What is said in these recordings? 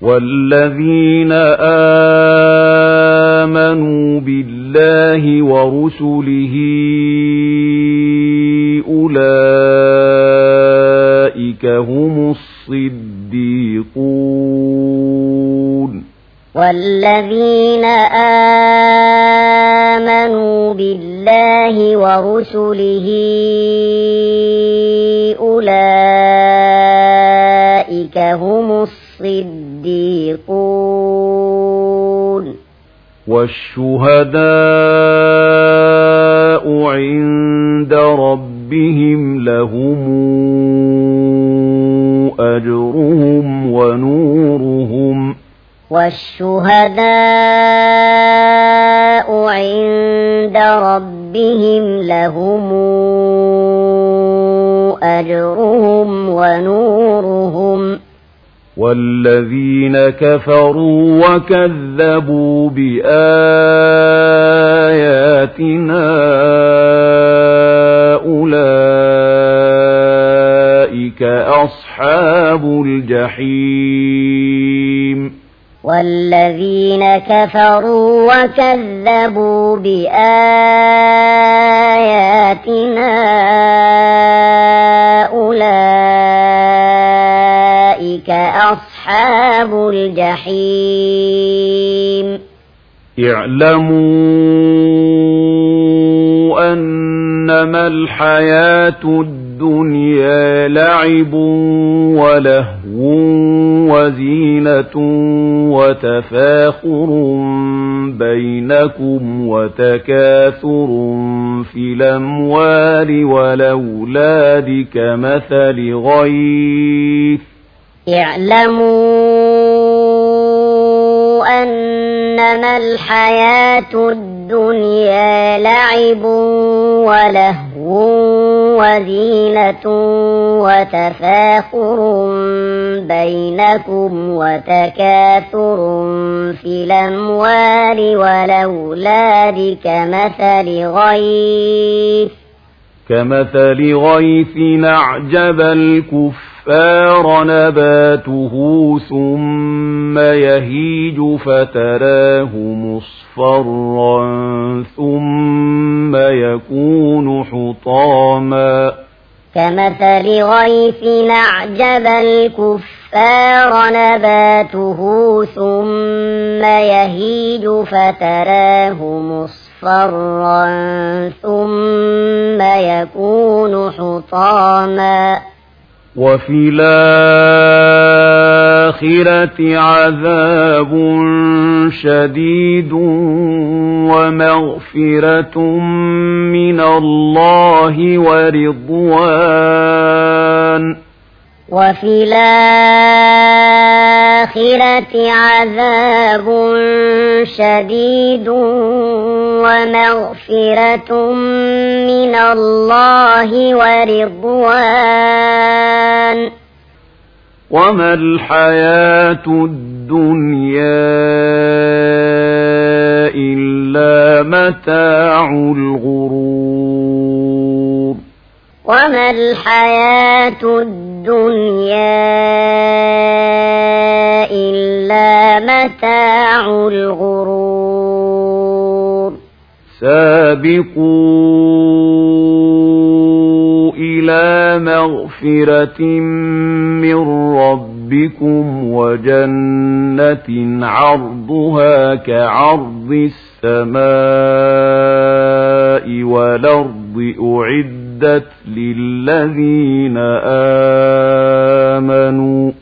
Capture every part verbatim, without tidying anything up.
والذين آمنوا بالله ورسله أولئك هم الصديقون والذين آمنوا بالله ورسله أولئك هم الصديقون والشهداء عند ربهم لهم أجرهم ونورهم والشهداء عند ربهم لهم أجرهم ونورهم والذين كفروا وكذبوا بآياتنا أولئك أصحاب الجحيم والذين كفروا وكذبوا بآياتنا أولئك أصحاب الجحيم اعلموا أنما الحياة الدنيا لعب ولهو وزينة وتفاخر بينكم وتكاثر في الأموال والأولاد كمثل غيث اعلموا أنما الحياة الدنيا لعب ولهو وزينة وتفاخر بينكم وتكاثر في الأموال والأولاد كمثل غيث كمثل غيث أعجب الكفار نباته ثم يهيج فتراه مصفرا ثم يكون حطاما كمثل غيث أعجب الكفار نباته ثم يهيج فتراه مصفرا ثم يكون حطاما وفي الآخرة عذاب شديد ومغفرة من الله ورضوان وفي الآخرة عذاب شديد ومغفرة من الله ورضوان وما الحياة الدنيا إلا متاع الغرور وما الحياة الدنيا إلا متاع الغرور سابقوا إلى مغفرة من ربكم وجنة عرضها كعرض السماء والأرض أعدت للذين آمنوا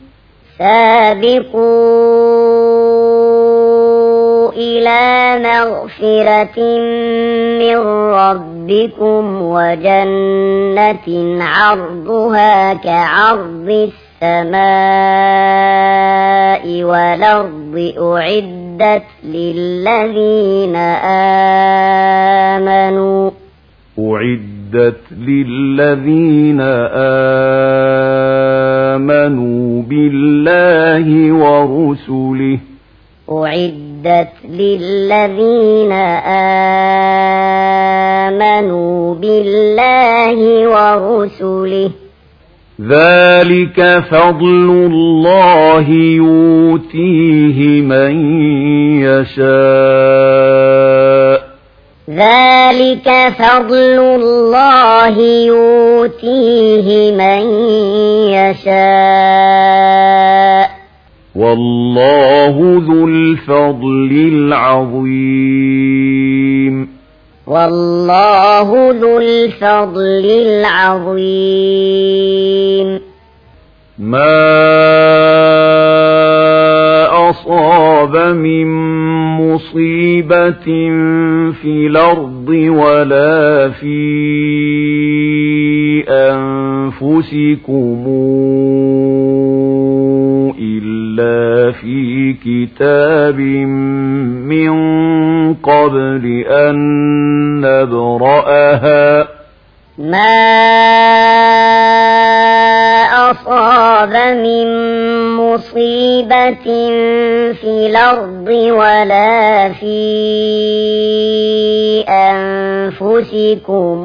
سابقوا إلى مغفرة من ربكم وجنة عرضها كعرض السماء والأرض أعدت للذين آمنوا أعدت للذين آمنوا بالله ورسله أعدت للذين آمنوا بالله ورسله ذلك فضل الله يؤتيه من يشاء ذلك فضل الله يؤتيه من يشاء والله ذو الفضل العظيم والله ذو الفضل العظيم ما أصاب من مصيبة في الأرض ولا في أنفسكم إلا في كتاب من قبل أن نبرأها ما أصاب من مصيبة في الأرض ولا في أنفسكم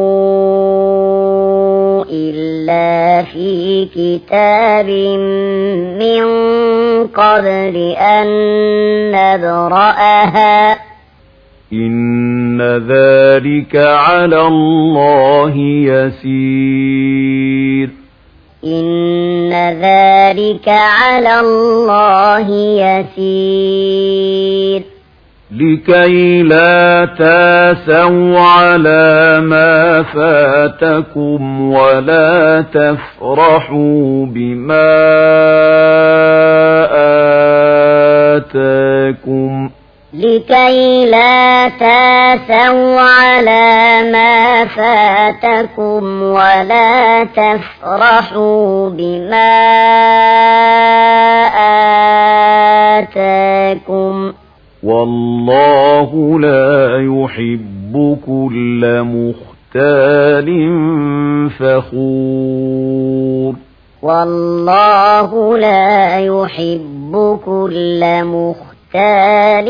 إلا في كتاب من قبل أن نبرأها إن ذلك على الله يسير إن ذلك على الله يسير لكي لا تاسوا على ما فاتكم ولا تفرحوا بما آتاكم لكي لا تاسوا على ما فاتكم ولا تفرحوا بما آتاكم والله لا يحب كل مختال فخور والله لا يحب كل مختال مختال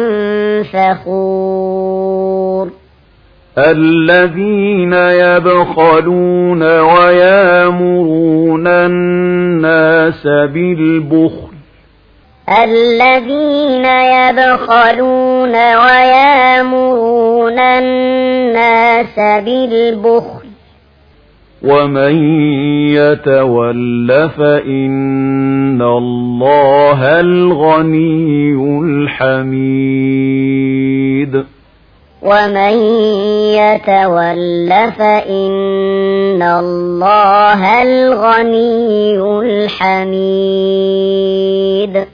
فخور الذين يبخلون ويامرون الناس بالبخل الذين يبخلون ويامرون الناس بالبخل ومن يتول فإن الله الغني الحميد ومن يتول فإن الله الغني الحميد